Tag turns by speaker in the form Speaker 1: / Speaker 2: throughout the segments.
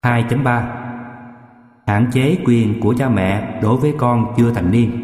Speaker 1: 2.3 Hạn chế quyền của cha mẹ đối với con chưa thành niên.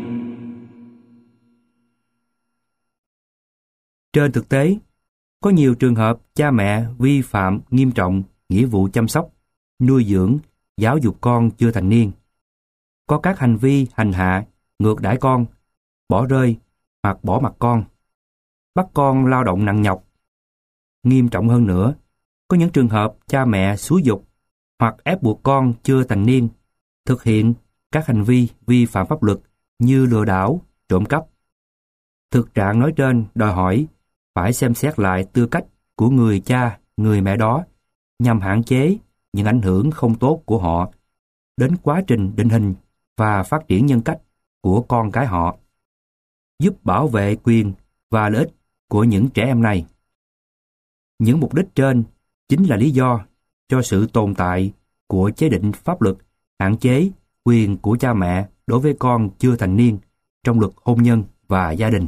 Speaker 1: Trên thực tế, có nhiều trường hợp cha mẹ vi phạm nghiêm trọng nghĩa vụ chăm sóc, nuôi dưỡng, giáo dục con chưa thành niên. Có các hành vi hành hạ, ngược đãi con, bỏ rơi hoặc bỏ mặc con, bắt con lao động nặng nhọc. Nghiêm trọng hơn nữa, có những trường hợp cha mẹ xúi giục hoặc ép buộc con chưa thành niên thực hiện các hành vi vi phạm pháp luật như lừa đảo, trộm cắp. Thực trạng nói trên đòi hỏi phải xem xét lại tư cách của người cha, người mẹ đó nhằm hạn chế những ảnh hưởng không tốt của họ đến quá trình định hình và phát triển nhân cách của con cái họ, giúp bảo vệ quyền và lợi ích của những trẻ em này. Những mục đích trên chính là lý do cho sự tồn tại của chế định pháp luật hạn chế quyền của cha mẹ đối với con chưa thành niên trong luật hôn nhân và gia đình.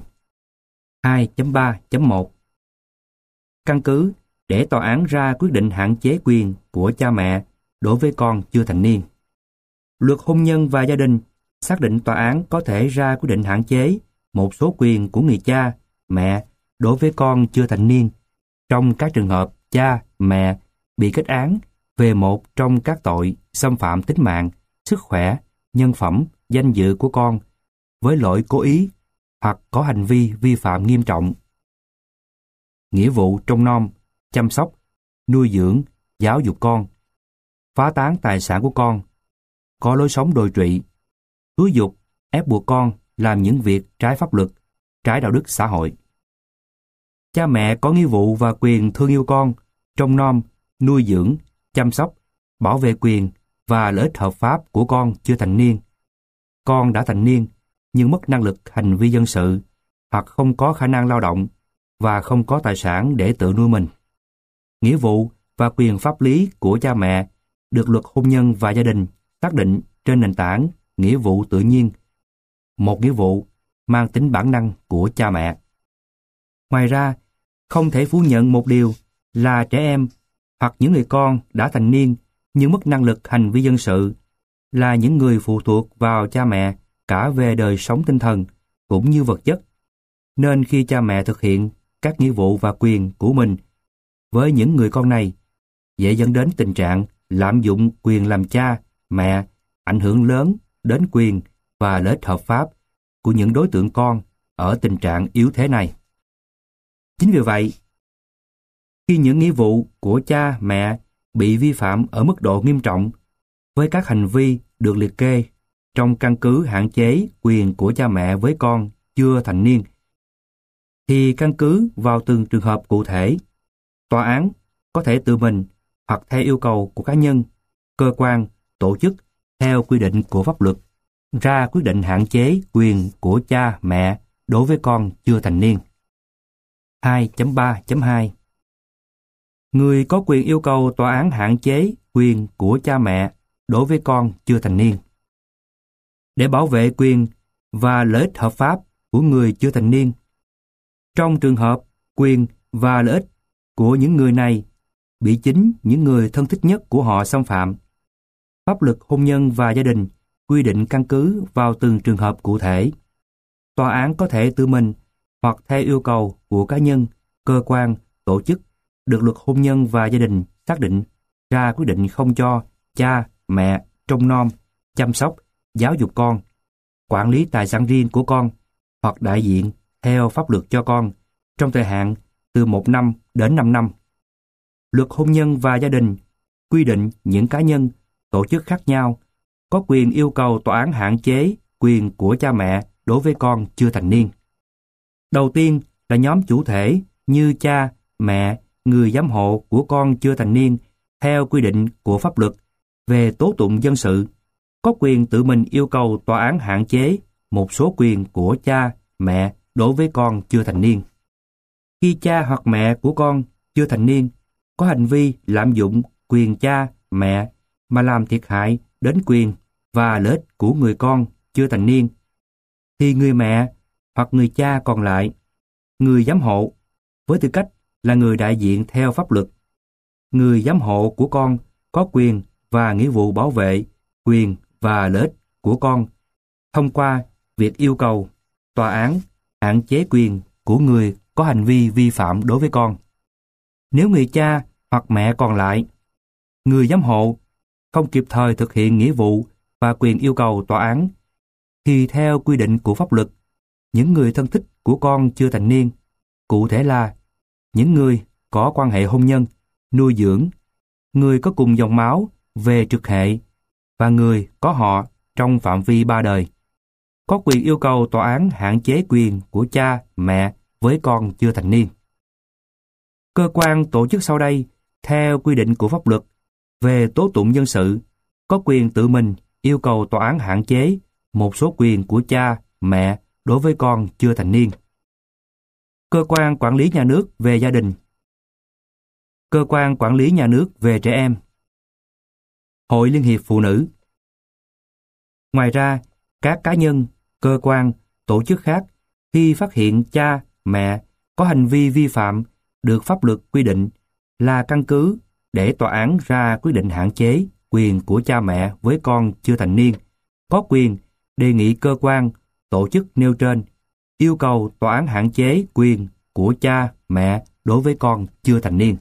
Speaker 1: 2.3.1 Căn cứ để tòa án ra quyết định hạn chế quyền của cha mẹ đối với con chưa thành niên. Luật hôn nhân và gia đình xác định tòa án có thể ra quyết định hạn chế một số quyền của người cha, mẹ đối với con chưa thành niên trong các trường hợp cha, mẹ bị kết án về một trong các tội xâm phạm tính mạng, sức khỏe, nhân phẩm, danh dự của con với lỗi cố ý hoặc có hành vi vi phạm nghiêm trọng. Nghĩa vụ trông nom, chăm sóc, nuôi dưỡng, giáo dục con, phá tán tài sản của con, có lối sống đồi trụy, xúi giục, ép buộc con làm những việc trái pháp luật, trái đạo đức xã hội. Cha mẹ có nghĩa vụ và quyền thương yêu con, trông nom, nuôi dưỡng, chăm sóc, bảo vệ quyền và lợi ích hợp pháp của con chưa thành niên. Con đã thành niên nhưng mất năng lực hành vi dân sự hoặc không có khả năng lao động và không có tài sản để tự nuôi mình. Nghĩa vụ và quyền pháp lý của cha mẹ được luật hôn nhân và gia đình xác định trên nền tảng nghĩa vụ tự nhiên, một nghĩa vụ mang tính bản năng của cha mẹ. Ngoài ra, không thể phủ nhận một điều là trẻ em hoặc những người con đã thành niên nhưng mất năng lực hành vi dân sự là những người phụ thuộc vào cha mẹ cả về đời sống tinh thần cũng như vật chất. Nên khi cha mẹ thực hiện các nghĩa vụ và quyền của mình với những người con này, dễ dẫn đến tình trạng lạm dụng quyền làm cha, mẹ, ảnh hưởng lớn đến quyền và lợi ích hợp pháp của những đối tượng con ở tình trạng yếu thế này. Chính vì vậy, khi những nghĩa vụ của cha, mẹ bị vi phạm ở mức độ nghiêm trọng với các hành vi được liệt kê trong căn cứ hạn chế quyền của cha mẹ với con chưa thành niên, thì căn cứ vào từng trường hợp cụ thể, tòa án có thể tự mình hoặc theo yêu cầu của cá nhân, cơ quan, tổ chức theo quy định của pháp luật ra quyết định hạn chế quyền của cha, mẹ đối với con chưa thành niên. 2.3.2 Người có quyền yêu cầu tòa án hạn chế quyền của cha mẹ đối với con chưa thành niên. Để bảo vệ quyền và lợi ích hợp pháp của người chưa thành niên, trong trường hợp quyền và lợi ích của những người này bị chính những người thân thích nhất của họ xâm phạm, pháp luật hôn nhân và gia đình quy định căn cứ vào từng trường hợp cụ thể. Tòa án có thể tự mình hoặc theo yêu cầu của cá nhân, cơ quan, tổ chức được luật hôn nhân và gia đình xác định ra quyết định không cho cha, mẹ trông nom, chăm sóc, giáo dục con, quản lý tài sản riêng của con hoặc đại diện theo pháp luật cho con trong thời hạn từ 1 năm đến 5 năm. Luật hôn nhân và gia đình quy định những cá nhân, tổ chức khác nhau có quyền yêu cầu tòa án hạn chế quyền của cha mẹ đối với con chưa thành niên. Đầu tiên là nhóm chủ thể như cha, mẹ, người giám hộ của con chưa thành niên theo quy định của pháp luật về tố tụng dân sự, có quyền tự mình yêu cầu tòa án hạn chế một số quyền của cha, mẹ đối với con chưa thành niên. Khi cha hoặc mẹ của con chưa thành niên có hành vi lạm dụng quyền cha, mẹ mà làm thiệt hại đến quyền và lợi ích của người con chưa thành niên, thì người mẹ hoặc người cha còn lại, người giám hộ, với tư cách là người đại diện theo pháp luật, người giám hộ của con có quyền và nghĩa vụ bảo vệ quyền và lợi ích của con thông qua việc yêu cầu tòa án hạn chế quyền của người có hành vi vi phạm đối với con. Nếu người cha hoặc mẹ còn lại, người giám hộ, không kịp thời thực hiện nghĩa vụ và quyền yêu cầu tòa án, thì theo quy định của pháp luật, những người thân thích của con chưa thành niên, cụ thể là những người có quan hệ hôn nhân, nuôi dưỡng, người có cùng dòng máu về trực hệ và người có họ trong phạm vi 3 đời, có quyền yêu cầu tòa án hạn chế quyền của cha, mẹ với con chưa thành niên. Cơ quan tổ chức sau đây, theo quy định của pháp luật về tố tụng dân sự, có quyền tự mình yêu cầu tòa án hạn chế một số quyền của cha, mẹ đối với con chưa thành niên. Cơ quan quản lý nhà nước về gia đình, cơ quan quản lý nhà nước về trẻ em, Hội Liên hiệp Phụ nữ. Ngoài ra, các cá nhân, cơ quan, tổ chức khác khi phát hiện cha, mẹ có hành vi vi phạm được pháp luật quy định là căn cứ để tòa án ra quyết định hạn chế quyền của cha mẹ với con chưa thành niên, có quyền đề nghị cơ quan, tổ chức nêu trên yêu cầu tòa án hạn chế quyền của cha, mẹ đối với con chưa thành niên.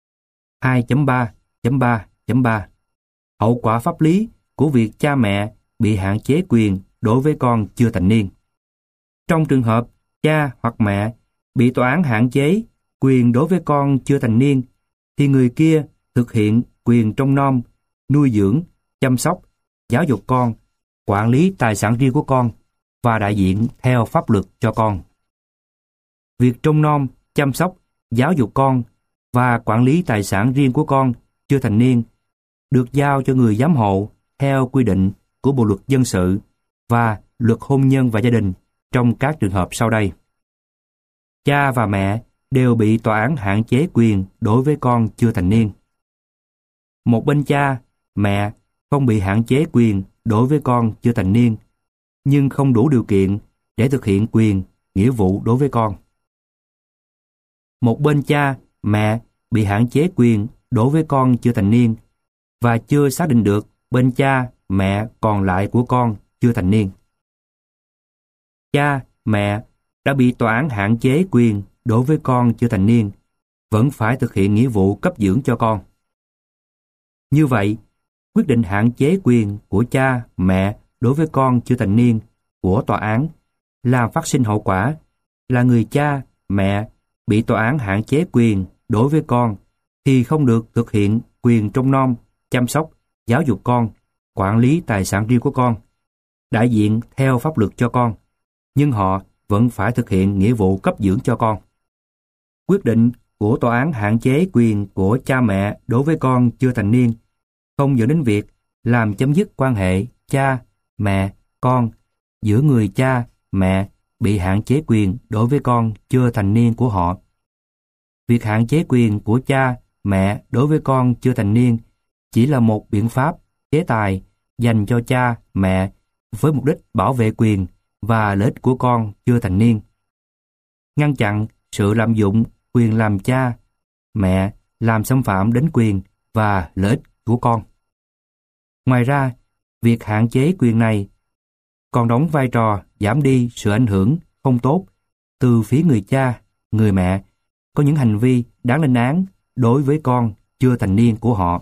Speaker 1: 2.3.3.3 Hậu quả pháp lý của việc cha mẹ bị hạn chế quyền đối với con chưa thành niên. Trong trường hợp cha hoặc mẹ bị tòa án hạn chế quyền đối với con chưa thành niên, thì người kia thực hiện quyền trông nom, nuôi dưỡng, chăm sóc, giáo dục con, quản lý tài sản riêng của con và đại diện theo pháp luật cho con. Việc trông nom, chăm sóc, giáo dục con và quản lý tài sản riêng của con chưa thành niên được giao cho người giám hộ theo quy định của Bộ luật dân sự và luật hôn nhân và gia đình trong các trường hợp sau đây. Cha và mẹ đều bị tòa án hạn chế quyền đối với con chưa thành niên. Một bên cha, mẹ không bị hạn chế quyền đối với con chưa thành niên, nhưng không đủ điều kiện để thực hiện quyền, nghĩa vụ đối với con. Một bên cha, mẹ bị hạn chế quyền đối với con chưa thành niên và chưa xác định được bên cha, mẹ còn lại của con chưa thành niên. Cha, mẹ đã bị tòa án hạn chế quyền đối với con chưa thành niên, vẫn phải thực hiện nghĩa vụ cấp dưỡng cho con. Như vậy, quyết định hạn chế quyền của cha, mẹ đối với con chưa thành niên của tòa án làm phát sinh hậu quả là người cha, mẹ bị tòa án hạn chế quyền đối với con thì không được thực hiện quyền trông nom, chăm sóc, giáo dục con, quản lý tài sản riêng của con, đại diện theo pháp luật cho con, nhưng họ vẫn phải thực hiện nghĩa vụ cấp dưỡng cho con. Quyết định của tòa án hạn chế quyền của cha mẹ đối với con chưa thành niên không dẫn đến việc làm chấm dứt quan hệ cha, mẹ, con giữa người cha, mẹ bị hạn chế quyền đối với con chưa thành niên của họ. Việc hạn chế quyền của cha, mẹ đối với con chưa thành niên chỉ là một biện pháp, chế tài dành cho cha, mẹ với mục đích bảo vệ quyền và lợi ích của con chưa thành niên. Ngăn chặn sự lạm dụng quyền làm cha, mẹ làm xâm phạm đến quyền và lợi ích của con. Ngoài ra, việc hạn chế quyền này còn đóng vai trò giảm đi sự ảnh hưởng không tốt từ phía người cha, người mẹ có những hành vi đáng lên án đối với con chưa thành niên của họ.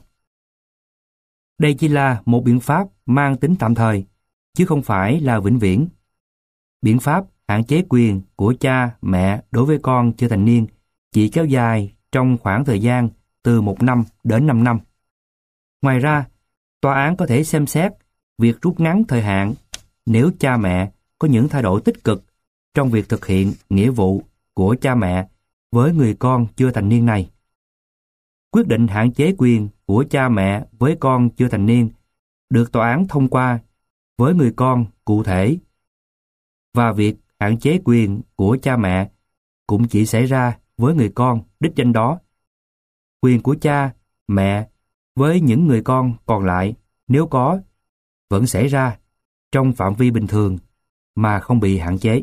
Speaker 1: Đây chỉ là một biện pháp mang tính tạm thời, chứ không phải là vĩnh viễn. Biện pháp hạn chế quyền của cha, mẹ đối với con chưa thành niên chỉ kéo dài trong khoảng thời gian từ 1 năm đến 5 năm. Ngoài ra, tòa án có thể xem xét việc rút ngắn thời hạn nếu cha mẹ có những thay đổi tích cực trong việc thực hiện nghĩa vụ của cha mẹ với người con chưa thành niên này. Quyết định hạn chế quyền của cha mẹ với con chưa thành niên được tòa án thông qua với người con cụ thể, và việc hạn chế quyền của cha mẹ cũng chỉ xảy ra với người con đích danh đó. Quyền của cha, mẹ với những người con còn lại, nếu có, vẫn xảy ra trong phạm vi bình thường mà không bị hạn chế.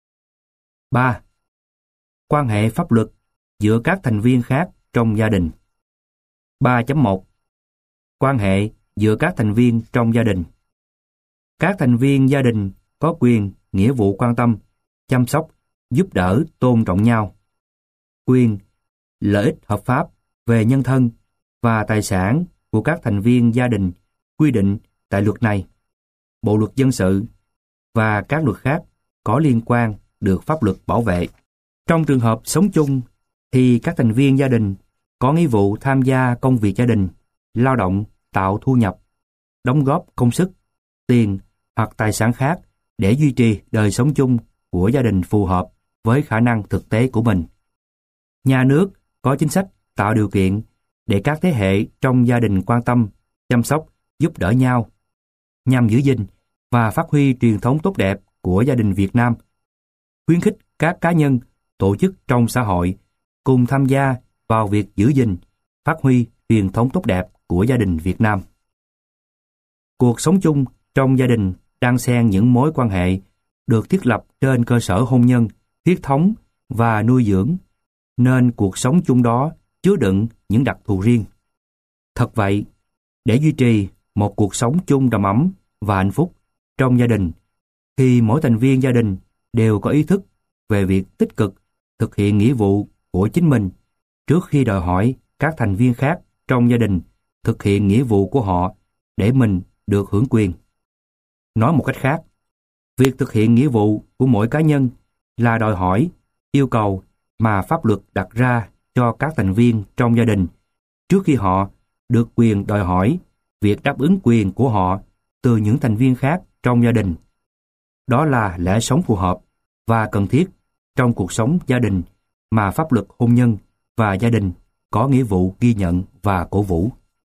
Speaker 1: 3. Quan hệ pháp luật giữa các thành viên khác trong gia đình. 3.1 Quan hệ giữa các thành viên trong gia đình. Các thành viên gia đình có quyền, nghĩa vụ quan tâm, chăm sóc, giúp đỡ, tôn trọng nhau. Quyền, lợi ích hợp pháp về nhân thân và tài sản của các thành viên gia đình quy định tại luật này, Bộ luật dân sự và các luật khác có liên quan được pháp luật bảo vệ. Trong trường hợp sống chung thì các thành viên gia đình có nghĩa vụ tham gia công việc gia đình, lao động, tạo thu nhập, đóng góp công sức, tiền hoặc tài sản khác để duy trì đời sống chung của gia đình phù hợp với khả năng thực tế của mình. Nhà nước có chính sách tạo điều kiện để các thế hệ trong gia đình quan tâm, chăm sóc, giúp đỡ nhau, nhằm giữ gìn và phát huy truyền thống tốt đẹp của gia đình Việt Nam, khuyến khích các cá nhân, tổ chức trong xã hội cùng tham gia vào việc giữ gìn, phát huy truyền thống tốt đẹp của gia đình Việt Nam. Cuộc sống chung trong gia đình đan xen những mối quan hệ được thiết lập trên cơ sở hôn nhân, huyết thống và nuôi dưỡng, nên cuộc sống chung đó chứa đựng những đặc thù riêng. Thật vậy, để duy trì một cuộc sống chung đầm ấm và hạnh phúc trong gia đình, thì mỗi thành viên gia đình đều có ý thức về việc tích cực thực hiện nghĩa vụ của chính mình trước khi đòi hỏi các thành viên khác trong gia đình thực hiện nghĩa vụ của họ để mình được hưởng quyền. Nói một cách khác, việc thực hiện nghĩa vụ của mỗi cá nhân là đòi hỏi, yêu cầu mà pháp luật đặt ra cho các thành viên trong gia đình trước khi họ được quyền đòi hỏi việc đáp ứng quyền của họ từ những thành viên khác trong gia đình. Đó là lẽ sống phù hợp và cần thiết trong cuộc sống gia đình mà pháp luật hôn nhân và gia đình có nghĩa vụ ghi nhận và cổ vũ.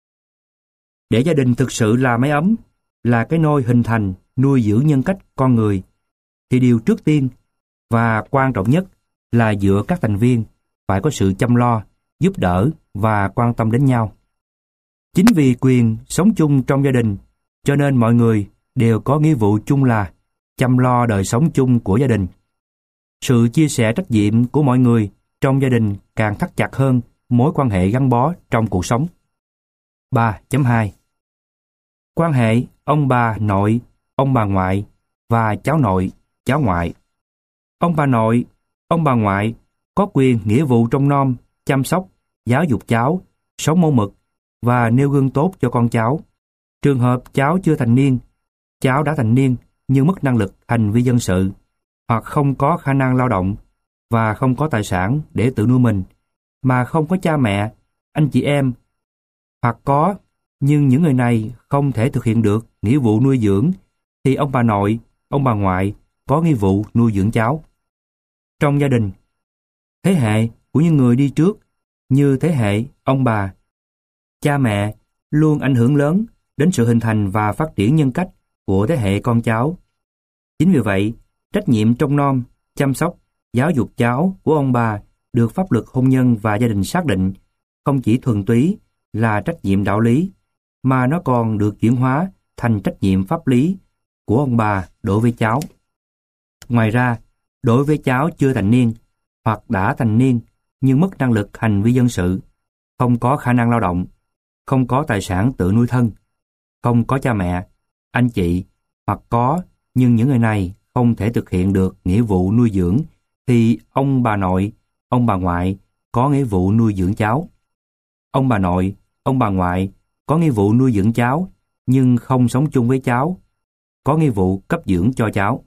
Speaker 1: Để gia đình thực sự là mái ấm, là cái nôi hình thành, nuôi dưỡng nhân cách con người, thì điều trước tiên và quan trọng nhất là giữa các thành viên phải có sự chăm lo, giúp đỡ và quan tâm đến nhau. Chính vì quyền sống chung trong gia đình, cho nên mọi người đều có nghĩa vụ chung là chăm lo đời sống chung của gia đình. Sự chia sẻ trách nhiệm của mọi người trong gia đình càng thắt chặt hơn mối quan hệ gắn bó trong cuộc sống. 3.2 Quan hệ ông bà nội, ông bà ngoại và cháu nội, cháu ngoại. Ông bà nội, ông bà ngoại có quyền nghĩa vụ trông nom, chăm sóc, giáo dục cháu, sống mẫu mực và nêu gương tốt cho con cháu. Trường hợp cháu chưa thành niên, cháu đã thành niên nhưng mất năng lực hành vi dân sự, hoặc không có khả năng lao động và không có tài sản để tự nuôi mình, mà không có cha mẹ, anh chị em, hoặc có, nhưng những người này không thể thực hiện được nghĩa vụ nuôi dưỡng, thì ông bà nội, ông bà ngoại có nghĩa vụ nuôi dưỡng cháu. Trong gia đình, thế hệ của những người đi trước như thế hệ ông bà, cha mẹ luôn ảnh hưởng lớn đến sự hình thành và phát triển nhân cách của thế hệ con cháu. Chính vì vậy, trách nhiệm trông nom, chăm sóc, giáo dục cháu của ông bà được pháp luật hôn nhân và gia đình xác định không chỉ thuần túy là trách nhiệm đạo lý, mà nó còn được chuyển hóa thành trách nhiệm pháp lý của ông bà đối với cháu. Ngoài ra, đối với cháu chưa thành niên hoặc đã thành niên nhưng mất năng lực hành vi dân sự, không có khả năng lao động, không có tài sản tự nuôi thân, không có cha mẹ, anh chị, hoặc có nhưng những người này không thể thực hiện được nghĩa vụ nuôi dưỡng, thì ông bà nội, ông bà ngoại có nghĩa vụ nuôi dưỡng cháu. Ông bà nội, ông bà ngoại có nghĩa vụ nuôi dưỡng cháu nhưng không sống chung với cháu, có nghĩa vụ cấp dưỡng cho cháu.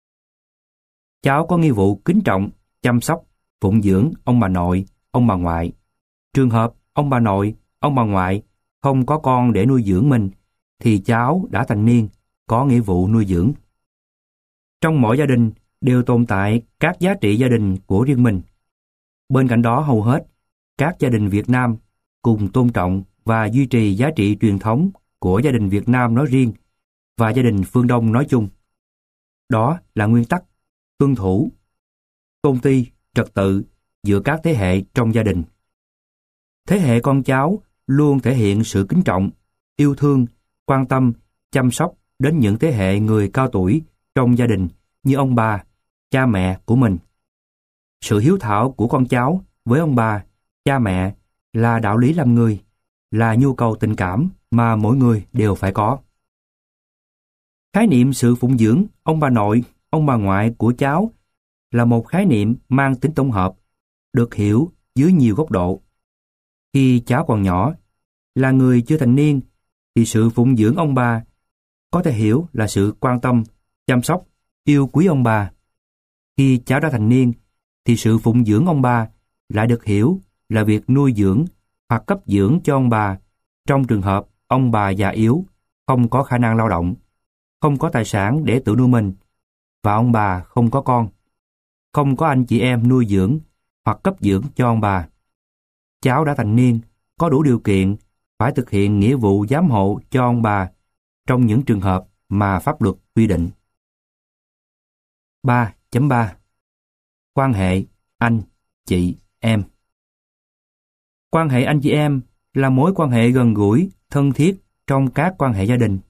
Speaker 1: Cháu có nghĩa vụ kính trọng, chăm sóc, phụng dưỡng ông bà nội, ông bà ngoại. Trường hợp ông bà nội, ông bà ngoại không có con để nuôi dưỡng mình, thì cháu đã thành niên có nghĩa vụ nuôi dưỡng. Trong mỗi gia đình đều tồn tại các giá trị gia đình của riêng mình. Bên cạnh đó, hầu hết các gia đình Việt Nam cùng tôn trọng và duy trì giá trị truyền thống của gia đình Việt Nam nói riêng và gia đình phương Đông nói chung. Đó là nguyên tắc tuân thủ, tôn ti, trật tự giữa các thế hệ trong gia đình. Thế hệ con cháu luôn thể hiện sự kính trọng, yêu thương, quan tâm, chăm sóc đến những thế hệ người cao tuổi trong gia đình như ông bà, cha mẹ của mình. Sự hiếu thảo của con cháu với ông bà, cha mẹ là đạo lý làm người, là nhu cầu tình cảm mà mỗi người đều phải có. Khái niệm sự phụng dưỡng ông bà nội, ông bà ngoại của cháu là một khái niệm mang tính tổng hợp, được hiểu dưới nhiều góc độ. Khi cháu còn nhỏ, là người chưa thành niên, thì sự phụng dưỡng ông bà có thể hiểu là sự quan tâm, chăm sóc, yêu quý ông bà. Khi cháu đã thành niên, thì sự phụng dưỡng ông bà lại được hiểu là việc nuôi dưỡng hoặc cấp dưỡng cho ông bà trong trường hợp ông bà già yếu, không có khả năng lao động, không có tài sản để tự nuôi mình, và ông bà không có con, không có anh chị em nuôi dưỡng hoặc cấp dưỡng cho ông bà. Cháu đã thành niên, có đủ điều kiện phải thực hiện nghĩa vụ giám hộ cho ông bà trong những trường hợp mà pháp luật quy định. 3.3 Quan hệ anh, chị, em. Quan hệ anh chị em là mối quan hệ gần gũi, thân thiết trong các quan hệ gia đình.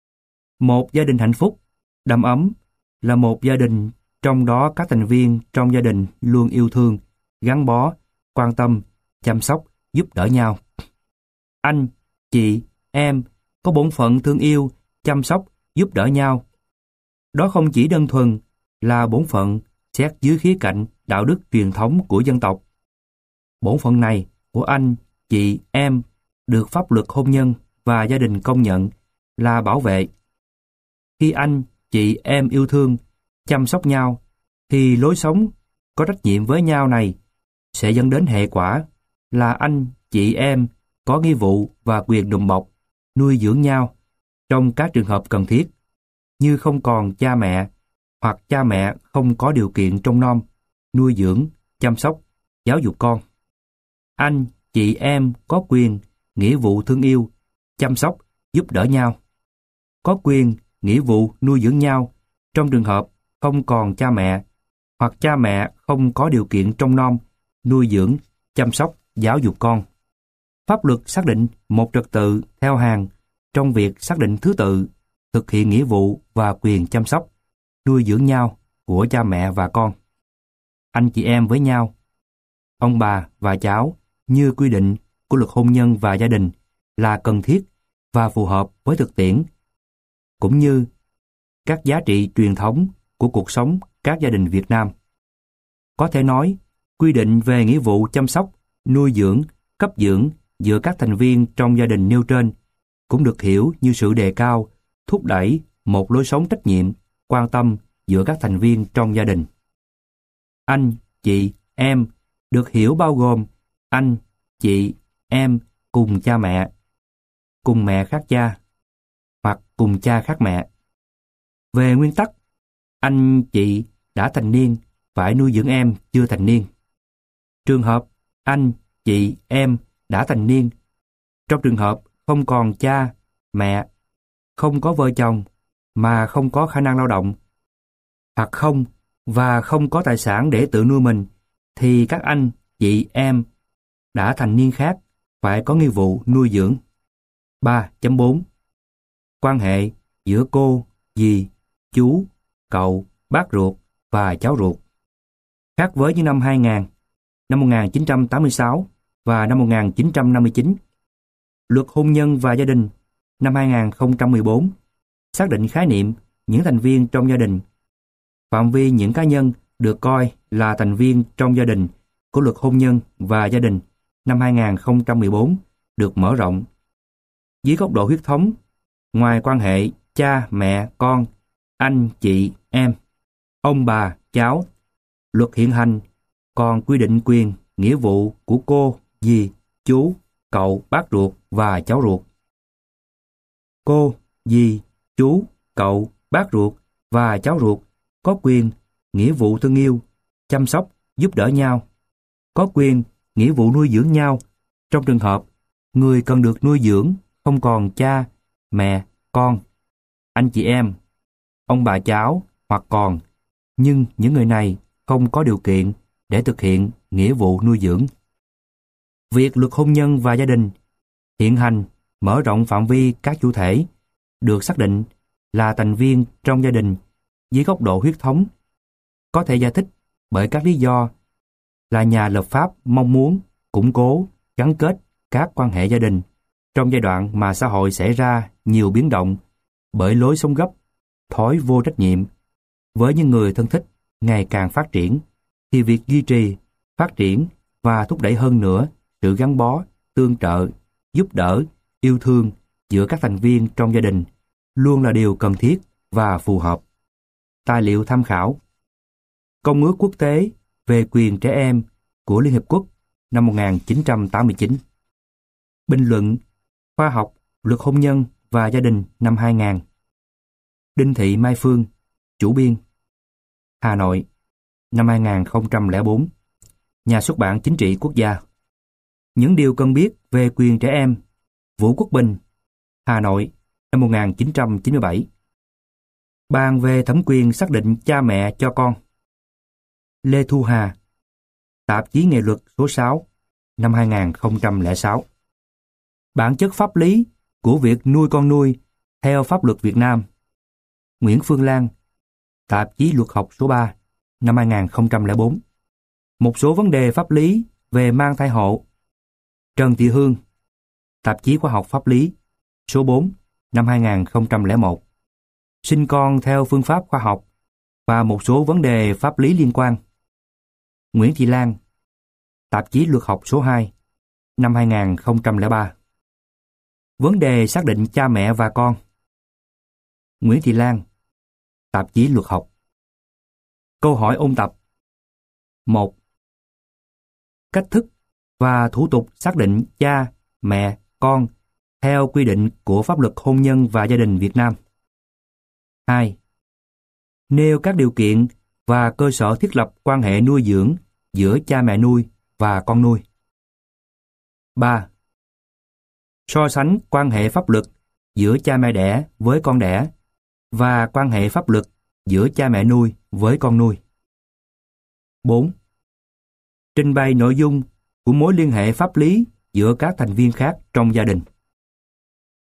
Speaker 1: Một gia đình hạnh phúc, đầm ấm là một gia đình trong đó các thành viên trong gia đình luôn yêu thương, gắn bó, quan tâm, chăm sóc, giúp đỡ nhau. Anh, chị, em có bổn phận thương yêu, chăm sóc, giúp đỡ nhau. Đó không chỉ đơn thuần là bổn phận xét dưới khía cạnh đạo đức truyền thống của dân tộc. Bổn phận này của anh, chị, em được pháp luật hôn nhân và gia đình công nhận là bảo vệ. Khi anh, chị, em yêu thương, chăm sóc nhau, thì lối sống có trách nhiệm với nhau này sẽ dẫn đến hệ quả là anh, chị, em có nghĩa vụ và quyền đùm bọc, nuôi dưỡng nhau trong các trường hợp cần thiết, như không còn cha mẹ hoặc cha mẹ không có điều kiện trông nom, nuôi dưỡng, chăm sóc, giáo dục con. Anh, chị, em có quyền, nghĩa vụ thương yêu, chăm sóc, giúp đỡ nhau. Có quyền, nghĩa vụ nuôi dưỡng nhau trong trường hợp không còn cha mẹ hoặc cha mẹ không có điều kiện trông nom, nuôi dưỡng, chăm sóc, giáo dục con. Pháp luật xác định một trật tự theo hàng trong việc xác định thứ tự, thực hiện nghĩa vụ và quyền chăm sóc, nuôi dưỡng nhau của cha mẹ và con. Anh chị em với nhau, ông bà và cháu như quy định của luật hôn nhân và gia đình là cần thiết và phù hợp với thực tiễn, cũng như các giá trị truyền thống của cuộc sống các gia đình Việt Nam. Có thể nói, quy định về nghĩa vụ chăm sóc, nuôi dưỡng, cấp dưỡng giữa các thành viên trong gia đình nêu trên cũng được hiểu như sự đề cao, thúc đẩy một lối sống trách nhiệm, quan tâm giữa các thành viên trong gia đình. Anh, chị, em được hiểu bao gồm anh, chị, em cùng cha mẹ, cùng mẹ khác cha, hoặc cùng cha khác mẹ. Về nguyên tắc, anh, chị đã thành niên phải nuôi dưỡng em chưa thành niên. Trường hợp anh, chị, em đã thành niên, trong trường hợp không còn cha, mẹ, không có vợ chồng mà không có khả năng lao động, hoặc không có tài sản để tự nuôi mình, thì các anh, chị, em đã thành niên khác phải có nghĩa vụ nuôi dưỡng. 3.4 Quan hệ giữa cô, dì, chú, cậu, bác ruột và cháu ruột. Khác với những năm 2000, năm 1986 và năm 1959, Luật Hôn nhân và Gia đình năm 2014 xác định khái niệm những thành viên trong gia đình. Phạm vi những cá nhân được coi là thành viên trong gia đình của Luật Hôn nhân và Gia đình năm 2014 được mở rộng. Dưới góc độ huyết thống, ngoài quan hệ cha, mẹ, con, anh, chị, em, ông bà, cháu, luật hiện hành còn quy định quyền, nghĩa vụ của cô, dì, chú, cậu, bác ruột và cháu ruột. Cô, dì, chú, cậu, bác ruột và cháu ruột có quyền, nghĩa vụ thương yêu, chăm sóc, giúp đỡ nhau. Có quyền, nghĩa vụ nuôi dưỡng nhau trong trường hợp người cần được nuôi dưỡng không còn cha, mẹ, con, anh chị em, ông bà cháu hoặc còn, nhưng những người này không có điều kiện để thực hiện nghĩa vụ nuôi dưỡng. Việc Luật Hôn nhân và Gia đình hiện hành mở rộng phạm vi các chủ thể được xác định là thành viên trong gia đình dưới góc độ huyết thống, có thể giải thích bởi các lý do là nhà lập pháp mong muốn củng cố, gắn kết các quan hệ gia đình trong giai đoạn mà xã hội xảy ra nhiều biến động bởi lối sống gấp, thói vô trách nhiệm. Với những người thân thích ngày càng phát triển, thì việc duy trì, phát triển và thúc đẩy hơn nữa sự gắn bó, tương trợ, giúp đỡ, yêu thương giữa các thành viên trong gia đình luôn là điều cần thiết và phù hợp. Tài liệu tham khảo: Công ước Quốc tế về quyền trẻ em của Liên Hiệp Quốc năm 1989. Bình luận Khoa học, Luật hôn nhân và gia đình năm 2000. Đinh Thị Mai Phương, chủ biên. Hà Nội, năm 2004. Nhà xuất bản Chính trị Quốc gia. Những điều cần biết về quyền trẻ em. Vũ Quốc Bình, Hà Nội, năm 1997. Bàn về thẩm quyền xác định cha mẹ cho con. Lê Thu Hà, Tạp chí Nghệ luật số 6, năm 2006. Bản chất pháp lý của việc nuôi con nuôi theo pháp luật Việt Nam. Nguyễn Phương Lan, Tạp chí Luật học số 3, năm 2004. Một số vấn đề pháp lý về mang thai hộ. Trần Thị Hương, Tạp chí Khoa học Pháp lý, số 4, năm 2001. Sinh con theo phương pháp khoa học và một số vấn đề pháp lý liên quan. Nguyễn Thị Lan, Tạp chí Luật học số 2, năm 2003. Vấn đề xác định cha mẹ và con. Nguyễn Thị Lan, Tạp chí Luật học. Câu hỏi ôn tập. 1. Cách thức và thủ tục xác định cha, mẹ, con theo quy định của pháp luật hôn nhân và gia đình Việt Nam. 2. Nêu các điều kiện và cơ sở thiết lập quan hệ nuôi dưỡng giữa cha mẹ nuôi và con nuôi. 3. So sánh quan hệ pháp luật giữa cha mẹ đẻ với con đẻ và quan hệ pháp luật giữa cha mẹ nuôi với con nuôi. 4. Trình bày nội dung của mối liên hệ pháp lý giữa các thành viên khác trong gia đình.